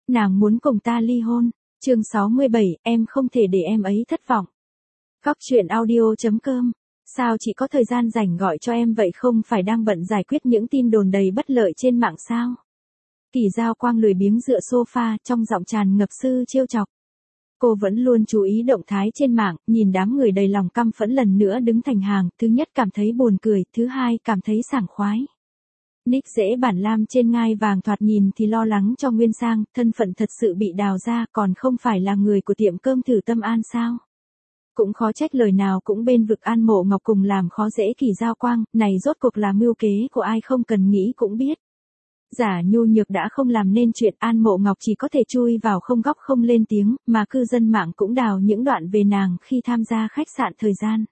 Nàng muốn cùng ta ly hôn. Chương 67, em không thể để em ấy thất vọng. Góc truyện audio.com. Sao chị có thời gian rảnh gọi cho em vậy, không phải đang bận giải quyết những tin đồn đầy bất lợi trên mạng sao? Kỳ Giao Quang lười biếng dựa sofa, trong giọng tràn ngập sự trêu chọc. Cô vẫn luôn chú ý động thái trên mạng, nhìn đám người đầy lòng căm phẫn lần nữa đứng thành hàng, thứ nhất cảm thấy buồn cười, thứ hai cảm thấy sảng khoái. Nick dễ bản lam trên ngai vàng thoạt nhìn thì lo lắng cho Nguyên Sang, thân phận thật sự bị đào ra, còn không phải là người của tiệm cơm Thử Tâm An sao? Cũng khó trách lời nào cũng bên vực An Mộ Ngọc cùng làm khó dễ Kỳ Giao Quang, này rốt cuộc là mưu kế của ai không cần nghĩ cũng biết. Giả nhu nhược đã không làm nên chuyện, An Mộ Ngọc chỉ có thể chui vào không góc không lên tiếng, mà cư dân mạng cũng đào những đoạn về nàng khi tham gia khách sạn thời gian.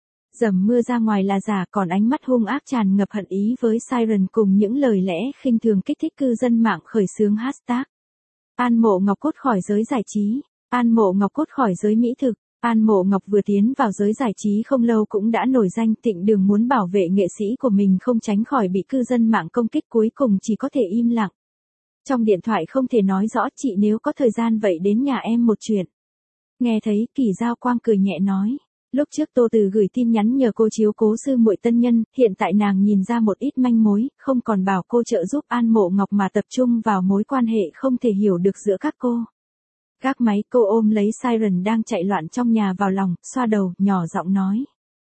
Dầm mưa ra ngoài là giả, còn ánh mắt hung ác tràn ngập hận ý với Siren cùng những lời lẽ khinh thường kích thích cư dân mạng khởi xướng hashtag. An Mộ Ngọc cút khỏi giới giải trí, An Mộ Ngọc cút khỏi giới mỹ thực. An Mộ Ngọc vừa tiến vào giới giải trí không lâu cũng đã nổi danh, Tịnh Đường muốn bảo vệ nghệ sĩ của mình không tránh khỏi bị cư dân mạng công kích, cuối cùng chỉ có thể im lặng. Trong điện thoại không thể nói rõ, chị nếu có thời gian vậy đến nhà em một chuyện. Nghe thấy, Kỳ Giao Quang cười nhẹ nói. Lúc trước Tô Từ gửi tin nhắn nhờ cô chiếu cố sư muội tân nhân, hiện tại nàng nhìn ra một ít manh mối, không còn bảo cô trợ giúp An Mộ Ngọc mà tập trung vào mối quan hệ không thể hiểu được giữa các cô. Gác máy, cô ôm lấy Siren đang chạy loạn trong nhà vào lòng, xoa đầu, nhỏ giọng nói.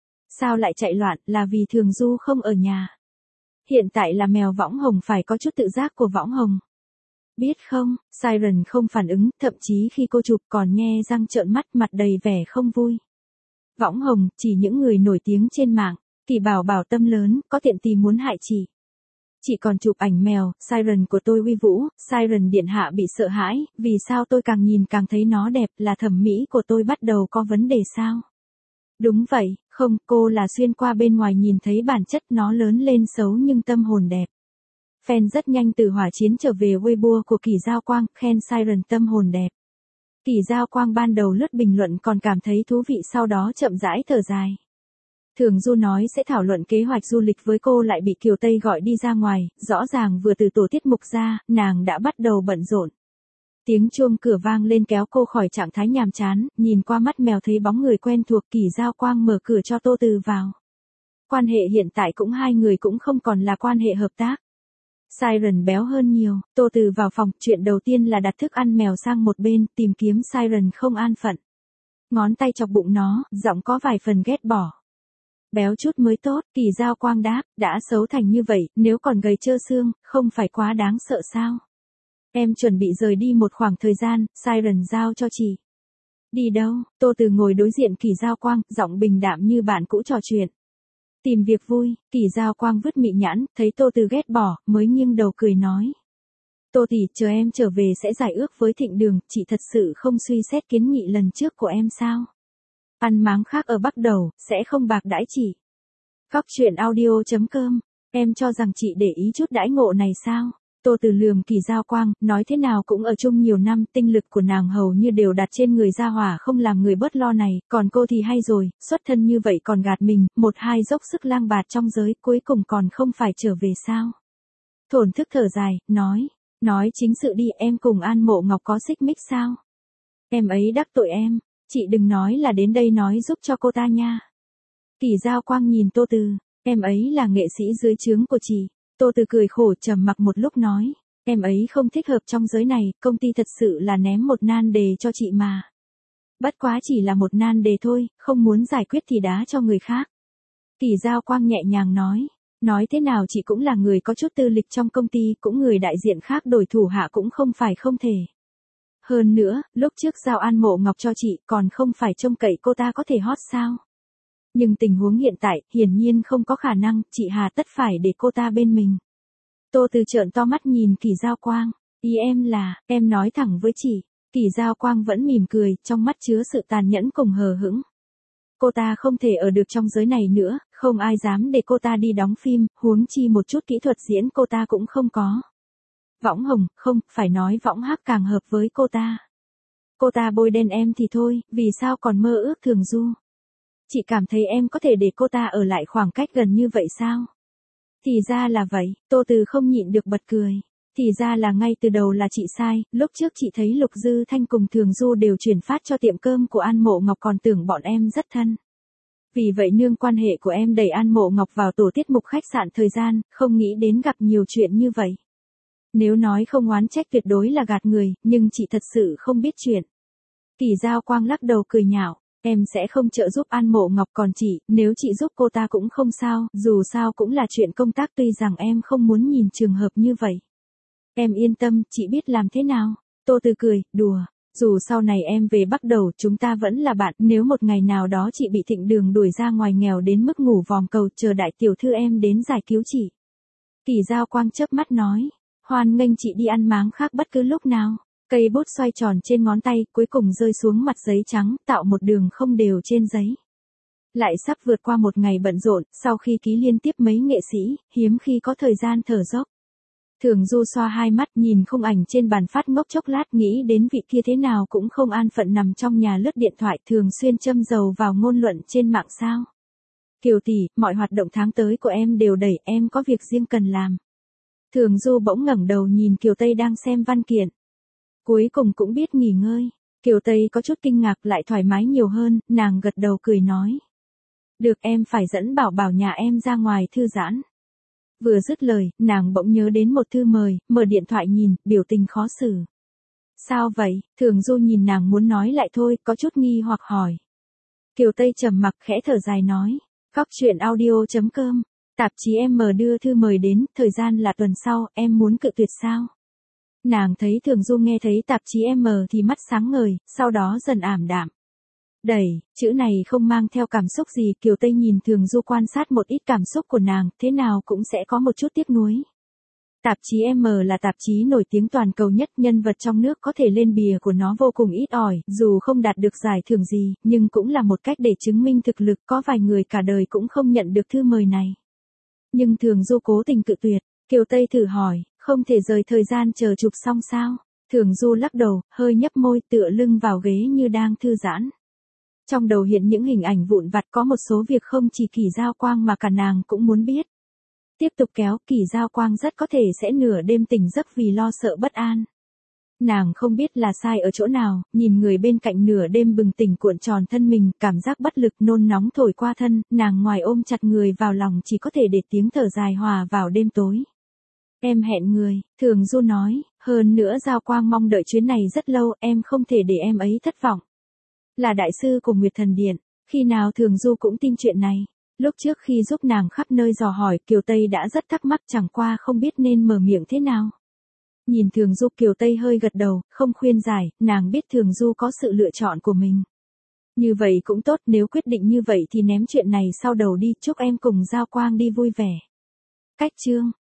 Sao lại chạy loạn, là vì Thường Du không ở nhà. Hiện tại là mèo Võng Hồng, phải có chút tự giác của Võng Hồng. Biết không, Siren không phản ứng, thậm chí khi cô chụp còn nhe răng trợn mắt, mặt đầy vẻ không vui. Võng Hồng, chỉ những người nổi tiếng trên mạng, Kỳ Bảo Bảo tâm lớn, có tiện tì muốn hại chị. Chị còn chụp ảnh mèo, Siren của tôi uy vũ, Siren điện hạ bị sợ hãi, vì sao tôi càng nhìn càng thấy nó đẹp, là thẩm mỹ của tôi bắt đầu có vấn đề sao? Đúng vậy, không, cô là xuyên qua bên ngoài nhìn thấy bản chất nó lớn lên xấu nhưng tâm hồn đẹp. Fan rất nhanh từ hỏa chiến trở về Weibo của Kỳ Giao Quang, khen Siren tâm hồn đẹp. Kỳ Giao Quang ban đầu lướt bình luận còn cảm thấy thú vị, sau đó chậm rãi thở dài. Thường Du nói sẽ thảo luận kế hoạch du lịch với cô lại bị Kiều Tây gọi đi ra ngoài, rõ ràng vừa từ tổ tiết mục ra, nàng đã bắt đầu bận rộn. Tiếng chuông cửa vang lên kéo cô khỏi trạng thái nhàm chán, nhìn qua mắt mèo thấy bóng người quen thuộc, Kỳ Giao Quang mở cửa cho Tô Từ vào. Quan hệ hiện tại cũng hai người cũng không còn là quan hệ hợp tác. Siren béo hơn nhiều, Tô Từ vào phòng, chuyện đầu tiên là đặt thức ăn mèo sang một bên, tìm kiếm Siren không an phận. Ngón tay chọc bụng nó, giọng có vài phần ghét bỏ. Béo chút mới tốt, Kỳ Giao Quang đáp, đã xấu thành như vậy, nếu còn gầy trơ xương, không phải quá đáng sợ sao? Em chuẩn bị rời đi một khoảng thời gian, Siren giao cho chị. Đi đâu? Tô Từ ngồi đối diện Kỳ Giao Quang, giọng bình đạm như bạn cũ trò chuyện. Tìm việc vui, Kỳ Giao Quang vứt mị nhãn, thấy Tô Từ ghét bỏ, mới nghiêng đầu cười nói. Tô tỷ, chờ em trở về sẽ giải ước với Thịnh Đường, chị thật sự không suy xét kiến nghị lần trước của em sao? Ăn máng khác ở Bắc Đầu, sẽ không bạc đãi chị. Góc truyện audio.com, em cho rằng chị để ý chút đãi ngộ này sao? Tô Từ lườm Kỳ Giao Quang, nói thế nào cũng ở chung nhiều năm, tinh lực của nàng hầu như đều đặt trên người Gia Hỏa không làm người bớt lo này, còn cô thì hay rồi, xuất thân như vậy còn gạt mình, một hai dốc sức lang bạt trong giới, cuối cùng còn không phải trở về sao? Thổn thức thở dài, nói chính sự đi, em cùng An Mộ Ngọc có xích mích sao? Em ấy đắc tội em, chị đừng nói là đến đây nói giúp cho cô ta nha. Kỳ Giao Quang nhìn Tô Từ, em ấy là nghệ sĩ dưới trướng của chị. Tô Từ cười khổ trầm mặc một lúc nói, em ấy không thích hợp trong giới này, công ty thật sự là ném một nan đề cho chị mà. Bất quá chỉ là một nan đề thôi, không muốn giải quyết thì đá cho người khác. Kỳ Giao Quang nhẹ nhàng nói thế nào chị cũng là người có chút tư lịch trong công ty, cũng người đại diện khác đổi thủ hạ cũng không phải không thể. Hơn nữa, lúc trước giao An Mộ Ngọc cho chị, còn không phải trông cậy cô ta có thể hot sao? Nhưng tình huống hiện tại, hiển nhiên không có khả năng, chị hà tất phải để cô ta bên mình. Tô Từ trợn to mắt nhìn Kỳ Giao Quang, ý em là, em nói thẳng với chị. Kỳ Giao Quang vẫn mỉm cười, trong mắt chứa sự tàn nhẫn cùng hờ hững. Cô ta không thể ở được trong giới này nữa, không ai dám để cô ta đi đóng phim, huống chi một chút kỹ thuật diễn cô ta cũng không có. Võng Hồng, không, phải nói Võng Hắc càng hợp với cô ta. Cô ta bôi đen em thì thôi, vì sao còn mơ ước Thường Du? Chị cảm thấy em có thể để cô ta ở lại khoảng cách gần như vậy sao? Thì ra là vậy, Tô Từ không nhịn được bật cười. Thì ra là ngay từ đầu là chị sai, lúc trước chị thấy Lục Dư Thanh cùng Thường Du đều chuyển phát cho tiệm cơm của An Mộ Ngọc còn tưởng bọn em rất thân. Vì vậy nương quan hệ của em đẩy An Mộ Ngọc vào tổ tiết mục khách sạn thời gian, không nghĩ đến gặp nhiều chuyện như vậy. Nếu nói không oán trách tuyệt đối là gạt người, nhưng chị thật sự không biết chuyện. Kỳ Giao Quang lắc đầu cười nhạo, em sẽ không trợ giúp An Mộ Ngọc, còn chị, nếu chị giúp cô ta cũng không sao, dù sao cũng là chuyện công tác, tuy rằng em không muốn nhìn trường hợp như vậy. Em yên tâm, chị biết làm thế nào. Tô Từ cười, đùa. Dù sau này em về Bắc Đầu chúng ta vẫn là bạn, nếu một ngày nào đó chị bị Thịnh Đường đuổi ra ngoài nghèo đến mức ngủ vòm cầu chờ đại tiểu thư em đến giải cứu chị. Kỳ Giao Quang chớp mắt nói, hoan nghênh chị đi ăn máng khác bất cứ lúc nào. Cây bút xoay tròn trên ngón tay, cuối cùng rơi xuống mặt giấy trắng, tạo một đường không đều trên giấy. Lại sắp vượt qua một ngày bận rộn, sau khi ký liên tiếp mấy nghệ sĩ, hiếm khi có thời gian thở dốc. Thường Du xoa hai mắt nhìn khung ảnh trên bàn phát ngốc chốc lát, nghĩ đến vị kia thế nào cũng không an phận nằm trong nhà lướt điện thoại, thường xuyên châm dầu vào ngôn luận trên mạng sao. Kiều tỷ, mọi hoạt động tháng tới của em đều đẩy, em có việc riêng cần làm. Thường Du bỗng ngẩng đầu nhìn Kiều Tây đang xem văn kiện. Cuối cùng cũng biết nghỉ ngơi. Kiều Tây có chút kinh ngạc lại thoải mái nhiều hơn, nàng gật đầu cười nói. Được, em phải dẫn Bảo Bảo nhà em ra ngoài thư giãn. Vừa dứt lời, nàng bỗng nhớ đến một thư mời, mở điện thoại nhìn, biểu tình khó xử. Sao vậy? Thường Du nhìn nàng muốn nói lại thôi, có chút nghi hoặc hỏi. Kiều Tây trầm mặc khẽ thở dài nói. Góc truyện audio.com, tạp chí M đưa thư mời đến, thời gian là tuần sau, em muốn cự tuyệt sao? Nàng thấy Thường Du nghe thấy tạp chí M thì mắt sáng ngời, sau đó dần ảm đạm. Đẩy, chữ này không mang theo cảm xúc gì, Kiều Tây nhìn Thường Du quan sát một ít cảm xúc của nàng, thế nào cũng sẽ có một chút tiếc nuối. Tạp chí M là tạp chí nổi tiếng toàn cầu nhất, nhân vật trong nước có thể lên bìa của nó vô cùng ít ỏi, dù không đạt được giải thưởng gì, nhưng cũng là một cách để chứng minh thực lực, có vài người cả đời cũng không nhận được thư mời này. Nhưng Thường Du cố tình cự tuyệt, Kiều Tây thử hỏi, không thể rời thời gian chờ chụp xong sao? Thường Du lắc đầu, hơi nhấp môi tựa lưng vào ghế như đang thư giãn. Trong đầu hiện những hình ảnh vụn vặt, có một số việc không chỉ Kỳ Giao Quang mà cả nàng cũng muốn biết. Tiếp tục kéo, Kỳ Giao Quang rất có thể sẽ nửa đêm tỉnh giấc vì lo sợ bất an. Nàng không biết là sai ở chỗ nào, nhìn người bên cạnh nửa đêm bừng tỉnh cuộn tròn thân mình, cảm giác bất lực nôn nóng thổi qua thân, nàng ngoài ôm chặt người vào lòng chỉ có thể để tiếng thở dài hòa vào đêm tối. Em hẹn người, Thường Du nói, hơn nữa Giao Quang mong đợi chuyến này rất lâu, em không thể để em ấy thất vọng. Là đại sư của Nguyệt Thần Điện, khi nào Thường Du cũng tin chuyện này. Lúc trước khi giúp nàng khắp nơi dò hỏi, Kiều Tây đã rất thắc mắc, chẳng qua không biết nên mở miệng thế nào. Nhìn Thường Du, Kiều Tây hơi gật đầu, không khuyên giải, nàng biết Thường Du có sự lựa chọn của mình. Như vậy cũng tốt, nếu quyết định như vậy thì ném chuyện này sau đầu đi, chúc em cùng Giao Quang đi vui vẻ. Cách chương